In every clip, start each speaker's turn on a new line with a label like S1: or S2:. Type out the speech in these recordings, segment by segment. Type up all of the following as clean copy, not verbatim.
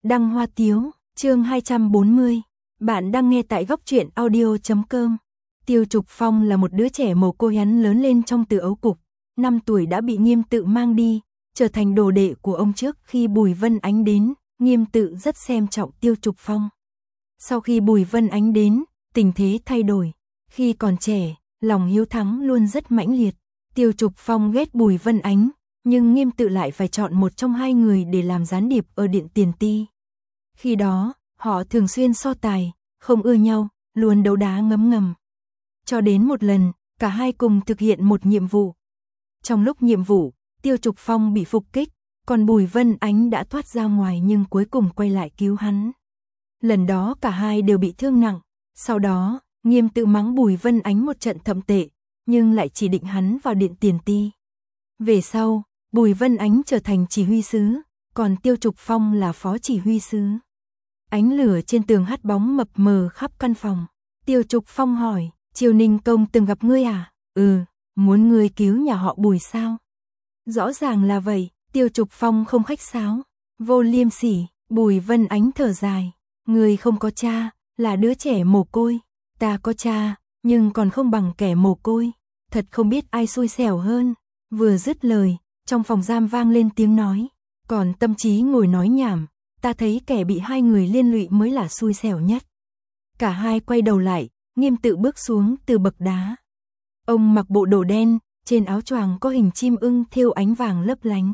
S1: Đăng Hoa Tiếu, chương 240. Bạn đang nghe tại góc truyện audio.com. Tiêu Trục Phong là một đứa trẻ mồ côi, hắn lớn lên trong Từ Ấu Cục, 5 tuổi đã bị Nghiêm Tự mang đi, trở thành đồ đệ của ông. Trước khi Bùi Vân Ánh đến, Nghiêm Tự rất xem trọng Tiêu Trục Phong. Sau khi Bùi Vân Ánh đến, tình thế thay đổi. Khi còn trẻ, lòng hiếu thắng luôn rất mãnh liệt. Tiêu Trục Phong ghét Bùi Vân Ánh, nhưng Nghiêm Tự lại phải chọn một trong hai người để làm gián điệp ở Điện Tiền Ti. Khi đó, họ thường xuyên so tài, không ưa nhau, luôn đấu đá ngấm ngầm. Cho đến một lần, cả hai cùng thực hiện một nhiệm vụ. Trong lúc nhiệm vụ, Tiêu Trục Phong bị phục kích, còn Bùi Vân Ánh đã thoát ra ngoài nhưng cuối cùng quay lại cứu hắn. Lần đó cả hai đều bị thương nặng, sau đó, Nghiêm Tự mắng Bùi Vân Ánh một trận thậm tệ, nhưng lại chỉ định hắn vào Điện Tiền Ti. Về sau, Bùi Vân Ánh trở thành chỉ huy sứ, còn Tiêu Trục Phong là phó chỉ huy sứ. Ánh lửa trên tường hắt bóng mập mờ khắp căn phòng. Tiêu Trục Phong hỏi, Triều Ninh công từng gặp ngươi à? Ừ, muốn ngươi cứu nhà họ Bùi sao? Rõ ràng là vậy. Tiêu Trục Phong không khách sáo, vô liêm sỉ. Bùi Vân Ánh thở dài, ngươi không có cha, là đứa trẻ mồ côi. Ta có cha, nhưng còn không bằng kẻ mồ côi. Thật không biết ai xui xẻo hơn. Vừa dứt lời, trong phòng giam vang lên tiếng nói, còn Tâm Trí ngồi nói nhảm, ta thấy kẻ bị hai người liên lụy mới là xui xẻo nhất. Cả hai quay đầu lại, Nghiêm Tự bước xuống từ bậc đá. Ông mặc bộ đồ đen, trên áo choàng có hình chim ưng thêu ánh vàng lấp lánh.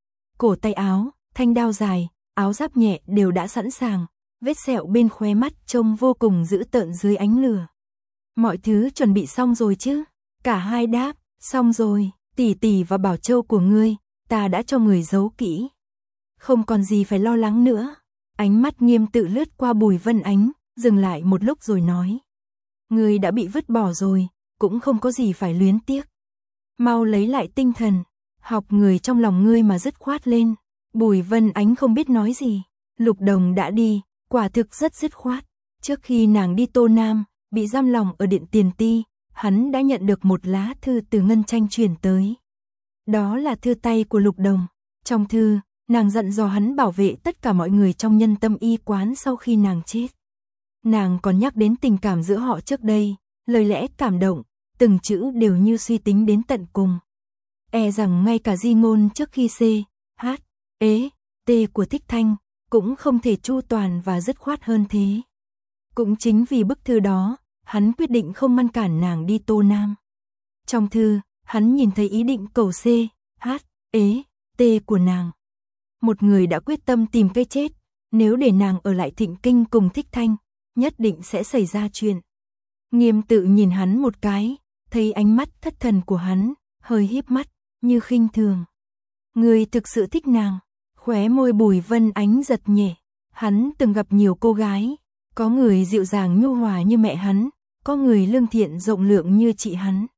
S1: Cổ tay áo, thanh đao dài, áo giáp nhẹ đều đã sẵn sàng, vết sẹo bên khóe mắt trông vô cùng dữ tợn dưới ánh lửa. Mọi thứ chuẩn bị xong rồi chứ? Cả hai đáp, xong rồi. Tỷ tỷ và bảo châu của ngươi, ta đã cho người giấu kỹ. Không còn gì phải lo lắng nữa. Ánh mắt Nghiêm Tự lướt qua Bùi Vân Ánh, dừng lại một lúc rồi nói. Ngươi đã bị vứt bỏ rồi, cũng không có gì phải luyến tiếc. Mau lấy lại tinh thần, học người trong lòng ngươi mà dứt khoát lên. Bùi Vân Ánh không biết nói gì. Lục Đồng đã đi, quả thực rất dứt khoát. Trước khi nàng đi Tô Nam, bị giam lòng ở Điện Tiền Ti, hắn đã nhận được một lá thư từ Ngân Tranh truyền tới. Đó là thư tay của Lục Đồng. Trong thư, nàng dặn dò hắn bảo vệ tất cả mọi người trong Nhân Tâm Y quán sau khi nàng chết. Nàng còn nhắc đến tình cảm giữa họ trước đây, lời lẽ cảm động, từng chữ đều như suy tính đến tận cùng. E rằng ngay cả di ngôn trước khi C, H, E, T của Thích Thanh, cũng không thể chu toàn và dứt khoát hơn thế. Cũng chính vì bức thư đó, hắn quyết định không ngăn cản nàng đi Tô Nam. Trong thư, hắn nhìn thấy ý định cầu C, H, E, T của nàng. Một người đã quyết tâm tìm cái chết, nếu để nàng ở lại Thịnh Kinh cùng Thích Thanh, nhất định sẽ xảy ra chuyện. Nghiêm Tự nhìn hắn một cái, thấy ánh mắt thất thần của hắn, hơi híp mắt, như khinh thường. Ngươi thực sự thích nàng? Khóe môi Bùi Vân Ánh giật nhẹ. Hắn từng gặp nhiều cô gái, có người dịu dàng nhu hòa như mẹ hắn, có người lương thiện rộng lượng như chị hắn.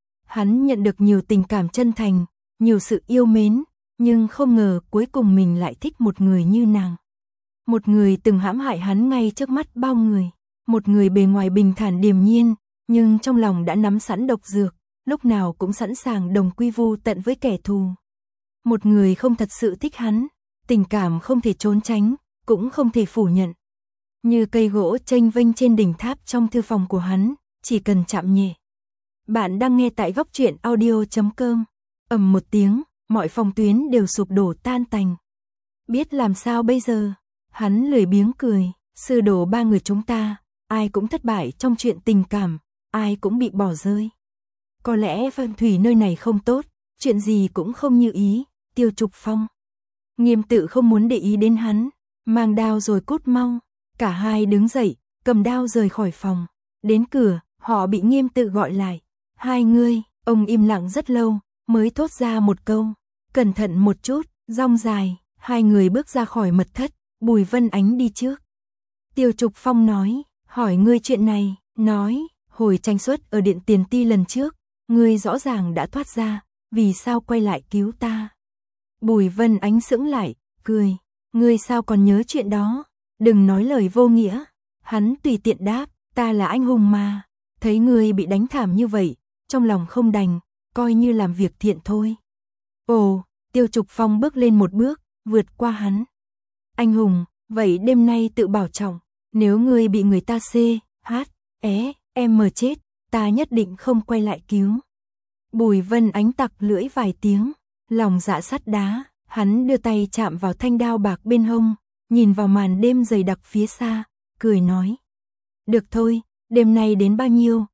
S1: Hắn nhận được nhiều tình cảm chân thành, nhiều sự yêu mến, nhưng không ngờ cuối cùng mình lại thích một người như nàng. Một người từng hãm hại hắn ngay trước mắt bao người. Một người bề ngoài bình thản điềm nhiên, nhưng trong lòng đã nắm sẵn độc dược, lúc nào cũng sẵn sàng đồng quy vu tận với kẻ thù. Một người không thật sự thích hắn, tình cảm không thể trốn tránh, cũng không thể phủ nhận. Như cây gỗ chênh vênh trên đỉnh tháp trong thư phòng của hắn, chỉ cần chạm nhẹ. Bạn đang nghe tại góc truyện audio.com. Ầm một tiếng, mọi phòng tuyến đều sụp đổ tan tành. Biết làm sao bây giờ? Hắn lười biếng cười, sư đồ ba người chúng ta, ai cũng thất bại trong chuyện tình cảm, ai cũng bị bỏ rơi. Có lẽ phong thủy nơi này không tốt, chuyện gì cũng không như ý. Tiêu Trục Phong. Nghiêm Tự không muốn để ý đến hắn, mang đao rồi cút mau. Cả hai đứng dậy, cầm đao rời khỏi phòng. Đến cửa, họ bị Nghiêm Tự gọi lại. Hai ngươi, ông im lặng rất lâu, mới thốt ra một câu. Cẩn thận một chút, rong dài. Hai người bước ra khỏi mật thất, Bùi Vân Ánh đi trước. Tiêu Trục Phong nói, hỏi ngươi chuyện này, nói, hồi tranh suất ở Điện Tiền Ti lần trước, ngươi rõ ràng đã thoát ra, vì sao quay lại cứu ta? Bùi Vân Ánh sững lại, cười, ngươi sao còn nhớ chuyện đó? Đừng nói lời vô nghĩa. Hắn tùy tiện đáp, ta là anh hùng mà, thấy ngươi bị đánh thảm như vậy, trong lòng không đành, coi như làm việc thiện thôi. Ồ, Tiêu Trục Phong bước lên một bước, vượt qua hắn. Anh hùng, vậy đêm nay tự bảo trọng, nếu ngươi bị người ta em chết, ta nhất định không quay lại cứu. Bùi Vân Ánh tặc lưỡi vài tiếng, lòng dạ sắt đá, hắn đưa tay chạm vào thanh đao bạc bên hông, nhìn vào màn đêm dày đặc phía xa, cười nói. Được thôi, đêm nay đến bao nhiêu,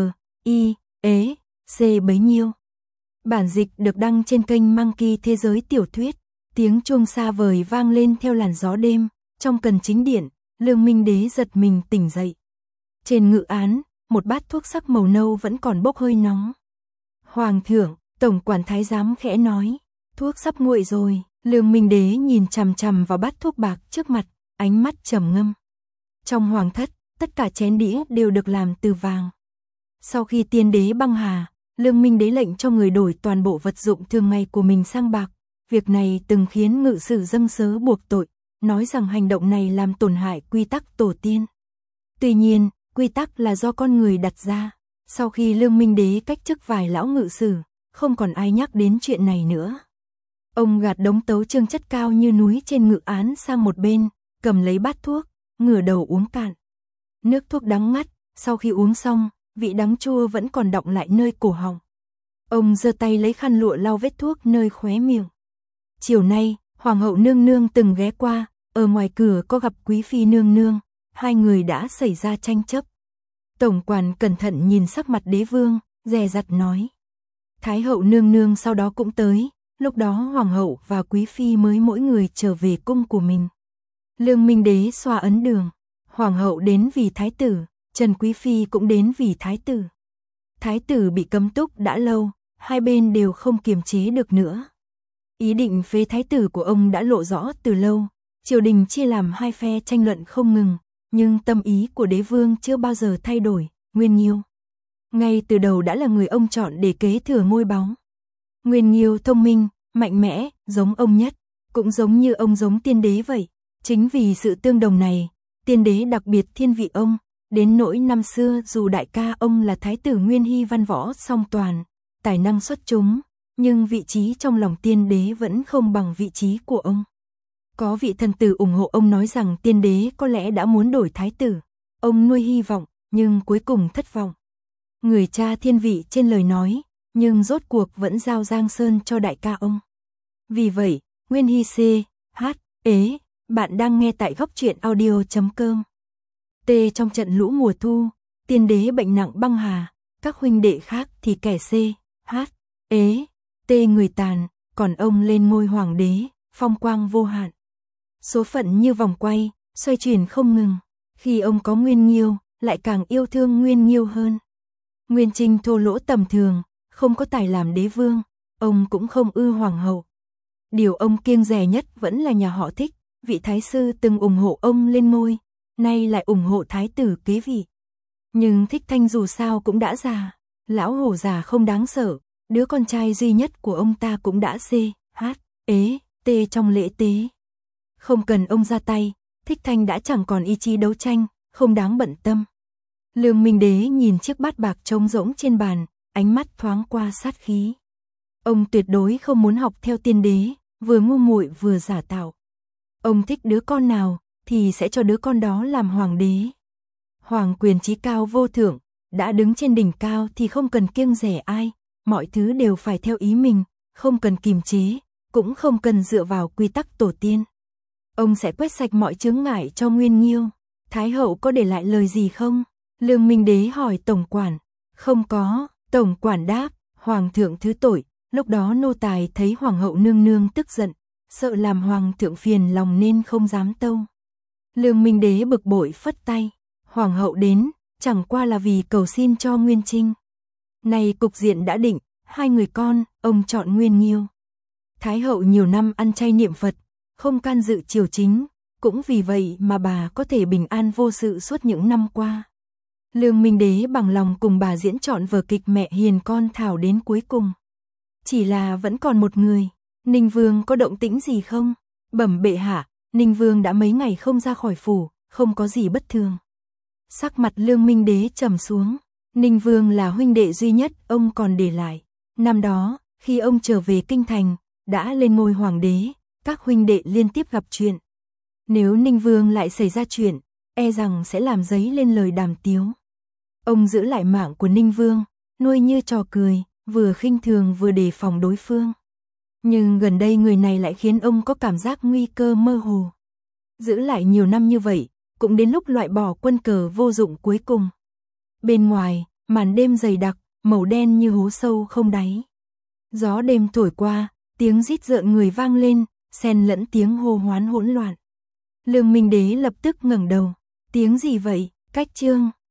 S1: C bấy nhiêu. Bản dịch được đăng trên kênh Monkey Thế giới tiểu thuyết, tiếng chuông xa vời vang lên theo làn gió đêm, trong cần chính điện, Lương Minh Đế giật mình tỉnh dậy. Trên ngự án, một bát thuốc sắc màu nâu vẫn còn bốc hơi nóng. Hoàng thượng, tổng quản thái giám khẽ nói, thuốc sắp nguội rồi. Lương Minh Đế nhìn chằm chằm vào bát thuốc bạc trước mặt, ánh mắt trầm ngâm. Trong hoàng thất, tất cả chén đĩa đều được làm từ vàng. Sau khi tiên đế băng hà, Lương Minh Đế lệnh cho người đổi toàn bộ vật dụng thường ngày của mình sang bạc. Việc này từng khiến ngự sử dâng sớ buộc tội, nói rằng hành động này làm tổn hại quy tắc tổ tiên. Tuy nhiên, quy tắc là do con người đặt ra. Sau khi Lương Minh Đế cách chức vài lão ngự sử, không còn ai nhắc đến chuyện này nữa. Ông gạt đống tấu chương chất cao như núi trên ngự án sang một bên, cầm lấy bát thuốc, ngửa đầu uống cạn. Nước thuốc đắng ngắt, sau khi uống xong, vị đắng chua vẫn còn đọng lại nơi cổ họng. Ông giơ tay lấy khăn lụa lau vết thuốc nơi khóe miệng. Chiều nay, Hoàng hậu nương nương từng ghé qua, ở ngoài cửa có gặp quý phi nương nương, hai người đã xảy ra tranh chấp. Tổng quản cẩn thận nhìn sắc mặt đế vương, dè dặt nói. Thái hậu nương nương sau đó cũng tới, lúc đó hoàng hậu và quý phi mới mỗi người trở về cung của mình. Lương Minh Đế xoa ấn đường, hoàng hậu đến vì thái tử, Trần quý phi cũng đến vì thái tử. Thái tử bị cấm túc đã lâu, hai bên đều không kiềm chế được nữa. Ý định phế thái tử của ông đã lộ rõ từ lâu, triều đình chia làm hai phe tranh luận không ngừng, nhưng tâm ý của đế vương chưa bao giờ thay đổi, Nguyên Nhiêu. Ngay từ đầu đã là người ông chọn để kế thừa ngôi báu. Nguyên Nhiêu thông minh, mạnh mẽ, giống ông nhất, cũng giống như ông giống tiên đế vậy. Chính vì sự tương đồng này, tiên đế đặc biệt thiên vị ông, đến nỗi năm xưa dù đại ca ông là thái tử Nguyên Hy văn võ song toàn, tài năng xuất chúng, nhưng vị trí trong lòng tiên đế vẫn không bằng vị trí của ông. Có vị thần tử ủng hộ ông nói rằng tiên đế có lẽ đã muốn đổi thái tử, ông nuôi hy vọng, nhưng cuối cùng thất vọng. Người cha thiên vị trên lời nói, nhưng rốt cuộc vẫn giao Giang Sơn cho đại ca ông. Vì vậy, Nguyên Hy bạn đang nghe tại góc truyện audio.com. Trong trận lũ mùa thu, tiên đế bệnh nặng băng hà, các huynh đệ khác thì kẻ người tàn, còn ông lên ngôi hoàng đế, phong quang vô hạn. Số phận như vòng quay, xoay chuyển không ngừng, khi ông có Nguyên Nhiêu, lại càng yêu thương Nguyên Nhiêu hơn. Nguyên Trinh thô lỗ tầm thường, không có tài làm đế vương, ông cũng không ưa hoàng hậu. Điều ông kiêng dè nhất vẫn là nhà họ Thích, vị thái sư từng ủng hộ ông lên ngôi, nay lại ủng hộ thái tử kế vị. Nhưng Thích Thanh dù sao cũng đã già, lão hổ già không đáng sợ, đứa con trai duy nhất của ông ta cũng đã trong lễ tế. Không cần ông ra tay, Thích Thanh đã chẳng còn ý chí đấu tranh, không đáng bận tâm. Lương Minh Đế nhìn chiếc bát bạc trống rỗng trên bàn, ánh mắt thoáng qua sát khí. Ông tuyệt đối không muốn học theo tiên đế, vừa ngu muội vừa giả tạo. Ông thích đứa con nào, thì sẽ cho đứa con đó làm hoàng đế. Hoàng quyền chí cao vô thượng, đã đứng trên đỉnh cao thì không cần kiêng dè ai, mọi thứ đều phải theo ý mình, không cần kìm chế, cũng không cần dựa vào quy tắc tổ tiên. Ông sẽ quét sạch mọi chướng ngại cho Nguyên Nhiêu. Thái hậu có để lại lời gì không? Lương Minh Đế hỏi tổng quản. Không có, tổng quản đáp, hoàng thượng thứ tội. Lúc đó nô tài thấy hoàng hậu nương nương tức giận, sợ làm hoàng thượng phiền lòng nên không dám tâu. Lương Minh Đế bực bội phất tay. Hoàng hậu đến, chẳng qua là vì cầu xin cho Nguyên Trinh. Này cục diện đã định, hai người con, ông chọn Nguyên Nhiêu. Thái hậu nhiều năm ăn chay niệm Phật, không can dự triều chính, cũng vì vậy mà bà có thể bình an vô sự suốt những năm qua. Lương Minh Đế bằng lòng cùng bà diễn trọn vở kịch mẹ hiền con Thảo đến cuối cùng. Chỉ là vẫn còn một người, Ninh Vương có động tĩnh gì không? Bẩm bệ hạ, Ninh Vương đã mấy ngày không ra khỏi phủ, không có gì bất thường. Sắc mặt Lương Minh Đế trầm xuống, Ninh Vương là huynh đệ duy nhất ông còn để lại. Năm đó, khi ông trở về kinh thành, đã lên ngôi hoàng đế, các huynh đệ liên tiếp gặp chuyện. Nếu Ninh Vương lại xảy ra chuyện, e rằng sẽ làm dấy lên lời đàm tiếu. Ông giữ lại mạng của Ninh Vương, nuôi như trò cười, vừa khinh thường vừa đề phòng đối phương. Nhưng gần đây người này lại khiến ông có cảm giác nguy cơ mơ hồ. Giữ lại nhiều năm như vậy, cũng đến lúc loại bỏ quân cờ vô dụng cuối cùng. Bên ngoài, màn đêm dày đặc, màu đen như hố sâu không đáy. Gió đêm thổi qua, tiếng rít rợn người vang lên, xen lẫn tiếng hô hoán hỗn loạn. Lương Minh Đế lập tức ngẩng đầu, tiếng gì vậy? Cách Trương,